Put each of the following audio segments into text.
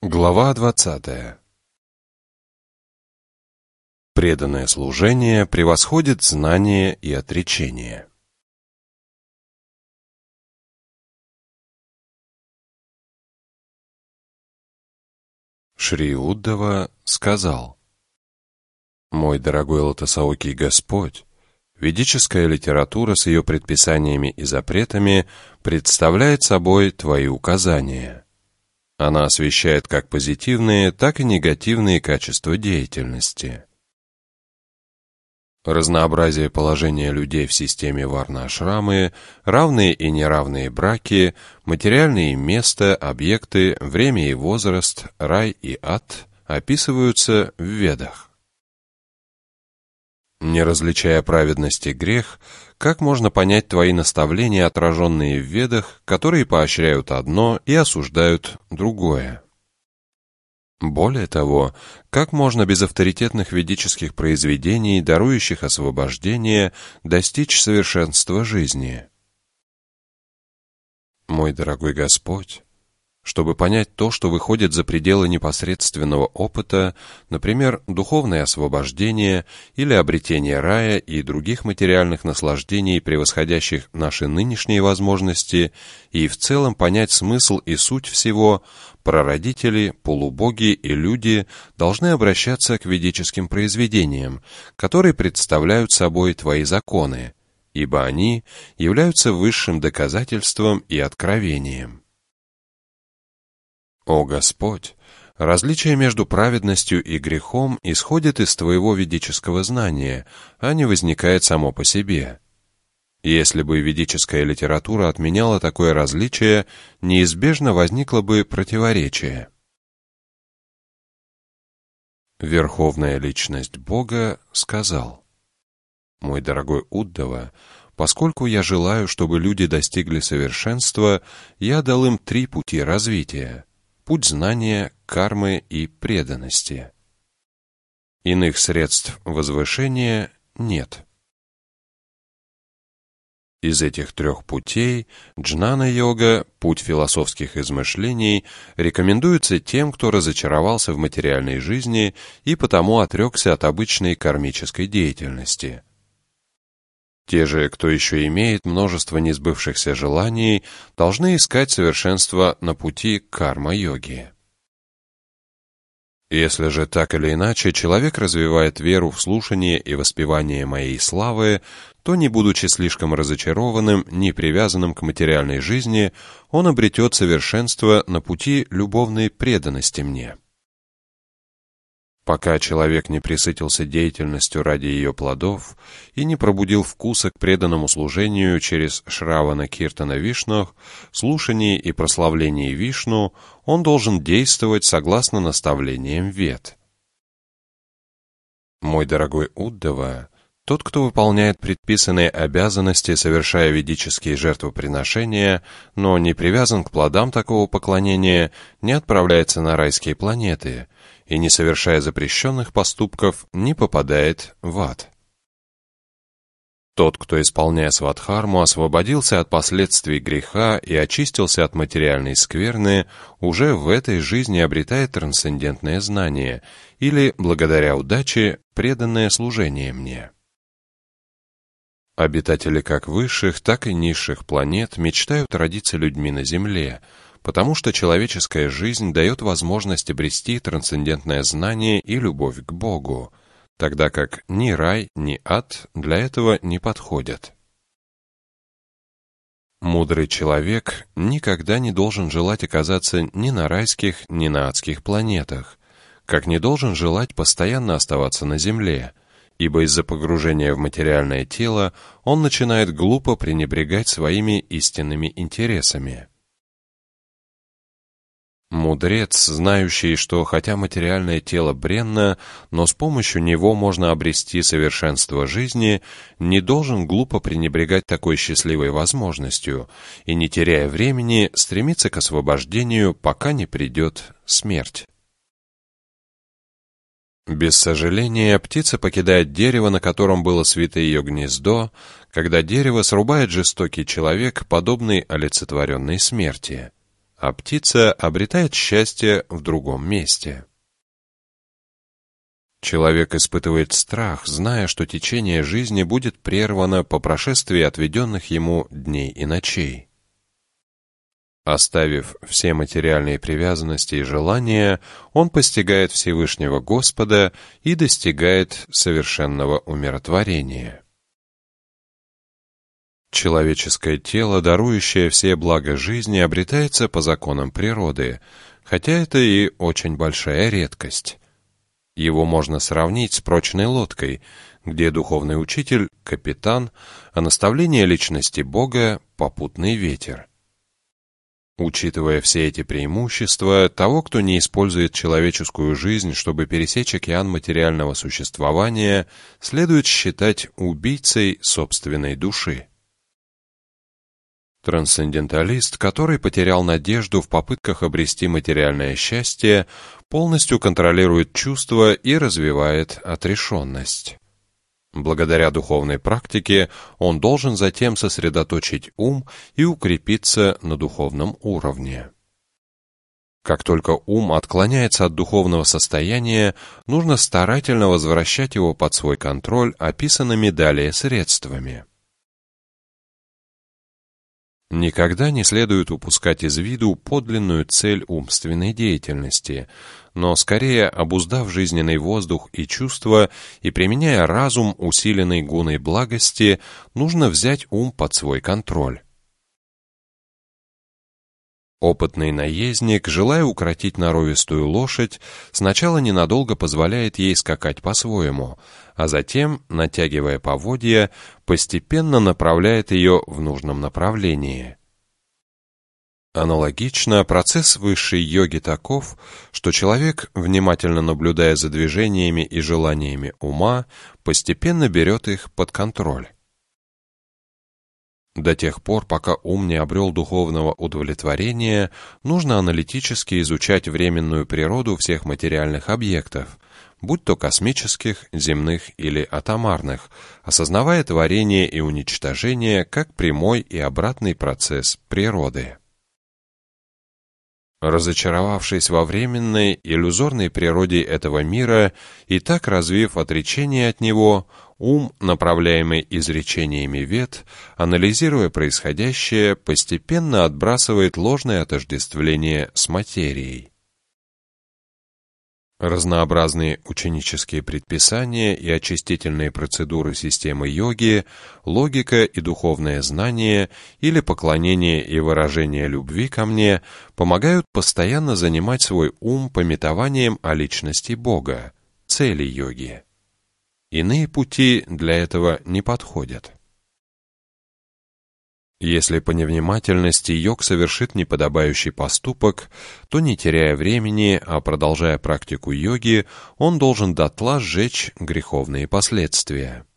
Глава 20. Преданное служение превосходит знание и отречение. Шри Уддава сказал: «Мой дорогой Лотосоокий Господь, ведическая литература с ее предписаниями и запретами представляет собой твои указания. Она освещает как позитивные, так и негативные качества деятельности. Разнообразие положения людей в системе варна-ашрамы, равные и неравные браки, материальные места, объекты, время и возраст, рай и ад описываются в Ведах. Не различая праведность и грех, как можно понять твои наставления, отраженные в Ведах, которые поощряют одно и осуждают другое? Более того, как можно без авторитетных ведических произведений, дарующих освобождение, достичь совершенства жизни? Мой дорогой Господь, чтобы понять то, что выходит за пределы непосредственного опыта, например, духовное освобождение или обретение рая и других материальных наслаждений, превосходящих наши нынешние возможности, и в целом понять смысл и суть всего, прародители, полубоги и люди должны обращаться к ведическим произведениям, которые представляют собой твои законы, ибо они являются высшим доказательством и откровением. О Господь, различие между праведностью и грехом исходит из твоего ведического знания, а не возникает само по себе. Если бы ведическая литература отменяла такое различие, неизбежно возникло бы противоречие. Верховная личность Бога сказал: «Мой дорогой Уддава, поскольку я желаю, чтобы люди достигли совершенства, я дал им 3 пути развития: путь знания, кармы и преданности. Иных средств возвышения нет». Из этих 3 путей джнана-йога, путь философских измышлений, рекомендуется тем, кто разочаровался в материальной жизни и потому отрекся от обычной кармической деятельности. Те же, кто еще имеет множество несбывшихся желаний, должны искать совершенство на пути карма-йоги. Если же так или иначе человек развивает веру в слушание и воспевание моей славы, то, не будучи слишком разочарованным, ни привязанным к материальной жизни, он обретет совершенство на пути любовной преданности мне. Пока человек не пресытился деятельностью ради ее плодов и не пробудил вкуса к преданному служению через Шравана Киртана Вишну, слушании и прославлении Вишну, он должен действовать согласно наставлениям Вед. Мой дорогой Уддава, тот, кто выполняет предписанные обязанности, совершая ведические жертвоприношения, но не привязан к плодам такого поклонения, не отправляется на райские планеты и, не совершая запрещенных поступков, не попадает в ад. Тот, кто, исполняя свадхарму, освободился от последствий греха и очистился от материальной скверны, уже в этой жизни обретает трансцендентное знание или, благодаря удаче, преданное служение мне. Обитатели как высших, так и низших планет мечтают родиться людьми на Земле, потому что человеческая жизнь дает возможность обрести трансцендентное знание и любовь к Богу, тогда как ни рай, ни ад для этого не подходят. Мудрый человек никогда не должен желать оказаться ни на райских, ни на адских планетах, как не должен желать постоянно оставаться на Земле, ибо из-за погружения в материальное тело он начинает глупо пренебрегать своими истинными интересами. Мудрец, знающий, что хотя материальное тело бренно, но с помощью него можно обрести совершенство жизни, не должен глупо пренебрегать такой счастливой возможностью и, не теряя времени, стремиться к освобождению, пока не придет смерть. Без сожаления, птица покидает дерево, на котором было свито ее гнездо, когда дерево срубает жестокий человек, подобный олицетворенной смерти. а птица обретает счастье в другом месте. Человек испытывает страх, зная, что течение жизни будет прервано по прошествии отведенных ему дней и ночей. Оставив все материальные привязанности и желания, он постигает Всевышнего Господа и достигает совершенного умиротворения. Человеческое тело, дарующее все блага жизни, обретается по законам природы, хотя это и очень большая редкость. Его можно сравнить с прочной лодкой, где духовный учитель — капитан, а наставление личности Бога — попутный ветер. Учитывая все эти преимущества, того, кто не использует человеческую жизнь, чтобы пересечь океан материального существования, следует считать убийцей собственной души. Трансценденталист, который потерял надежду в попытках обрести материальное счастье, полностью контролирует чувства и развивает отрешенность. Благодаря духовной практике он должен затем сосредоточить ум и укрепиться на духовном уровне. Как только ум отклоняется от духовного состояния, нужно старательно возвращать его под свой контроль описанными далее средствами. Никогда не следует упускать из виду подлинную цель умственной деятельности, но скорее, обуздав жизненный воздух и чувства и применяя разум, усиленный гуной благости, нужно взять ум под свой контроль. Опытный наездник, желая укротить норовистую лошадь, сначала ненадолго позволяет ей скакать по-своему, а затем, натягивая поводья, постепенно направляет ее в нужном направлении. Аналогично, процесс высшей йоги таков, что человек, внимательно наблюдая за движениями и желаниями ума, постепенно берет их под контроль. До тех пор, пока ум не обрел духовного удовлетворения, нужно аналитически изучать временную природу всех материальных объектов, будь то космических, земных или атомарных, осознавая творение и уничтожение как прямой и обратный процесс природы. Разочаровавшись во временной, иллюзорной природе этого мира и так развив отречение от него, ум, направляемый изречениями вед, анализируя происходящее, постепенно отбрасывает ложное отождествление с материей. Разнообразные ученические предписания и очистительные процедуры системы йоги, логика и духовное знание или поклонение и выражение любви ко мне помогают постоянно занимать свой ум памятованием о личности Бога, цели йоги. Иные пути для этого не подходят. Если по невнимательности йог совершит неподобающий поступок, то, не теряя времени, а продолжая практику йоги, он должен дотла сжечь греховные последствия.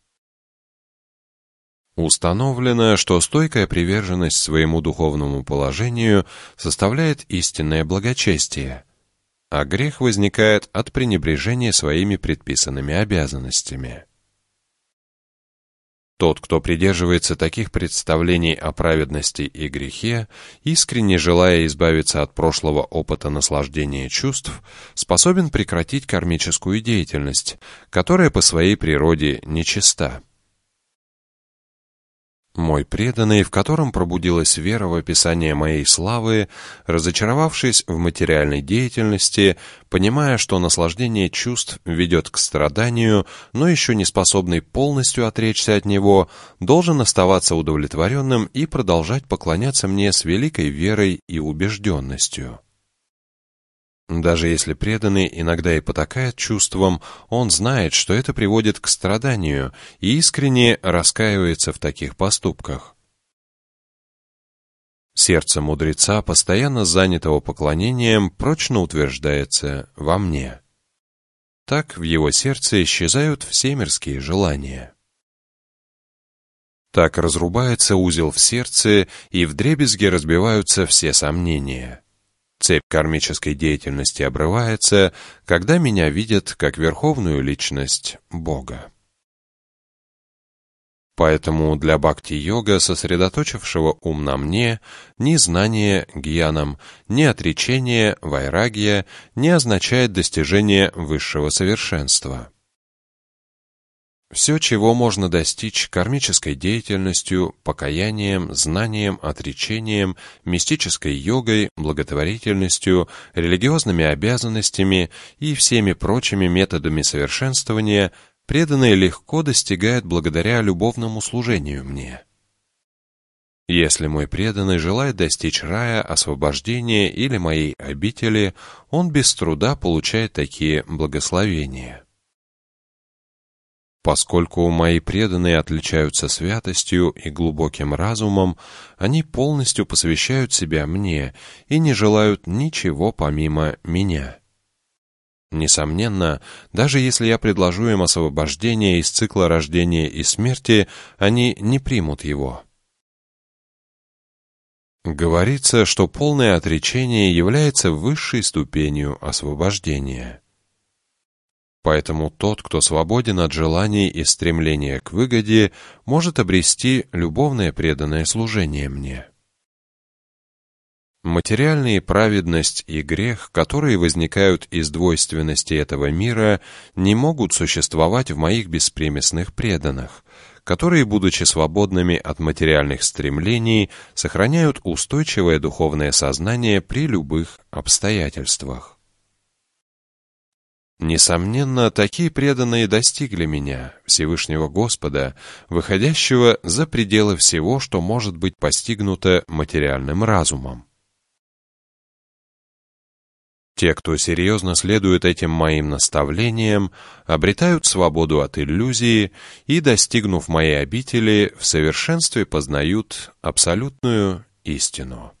Установлено, что стойкая приверженность своему духовному положению составляет истинное благочестие, а грех возникает от пренебрежения своими предписанными обязанностями. Тот, кто придерживается таких представлений о праведности и грехе, искренне желая избавиться от прошлого опыта наслаждения чувств, способен прекратить кармическую деятельность, которая по своей природе нечиста. Мой преданный, в котором пробудилась вера в описание моей славы, разочаровавшись в материальной деятельности, понимая, что наслаждение чувств ведет к страданию, но еще не способный полностью отречься от него, должен оставаться удовлетворенным и продолжать поклоняться мне с великой верой и убежденностью. Даже если преданный иногда и потакает чувствам, он знает, что это приводит к страданию, и искренне раскаивается в таких поступках. Сердце мудреца, постоянно занятого поклонением, прочно утверждается во мне. Так в его сердце исчезают все мирские желания. Так разрубается узел в сердце, и вдребезги разбиваются все сомнения. Цепь кармической деятельности обрывается, когда меня видят как верховную личность Бога. Поэтому для бхакти-йога, сосредоточившего ум на мне, ни знание гьянам, ни отречение вайрагья не означает достижение высшего совершенства. Все, чего можно достичь кармической деятельностью, покаянием, знанием, отречением, мистической йогой, благотворительностью, религиозными обязанностями и всеми прочими методами совершенствования, преданные легко достигают благодаря любовному служению мне. Если мой преданный желает достичь рая, освобождения или моей обители, он без труда получает такие благословения. Поскольку мои преданные отличаются святостью и глубоким разумом, они полностью посвящают себя мне и не желают ничего помимо меня. Несомненно, даже если я предложу им освобождение из цикла рождения и смерти, они не примут его. Говорится, что полное отречение является высшей ступенью освобождения. Поэтому тот, кто свободен от желаний и стремления к выгоде, может обрести любовное преданное служение мне. Материальная праведность и грех, которые возникают из двойственности этого мира, не могут существовать в моих беспримесных преданных, которые, будучи свободными от материальных стремлений, сохраняют устойчивое духовное сознание при любых обстоятельствах. Несомненно, такие преданные достигли меня, Всевышнего Господа, выходящего за пределы всего, что может быть постигнуто материальным разумом. Те, кто серьезно следует этим моим наставлениям, обретают свободу от иллюзии и, достигнув моей обители, в совершенстве познают абсолютную истину.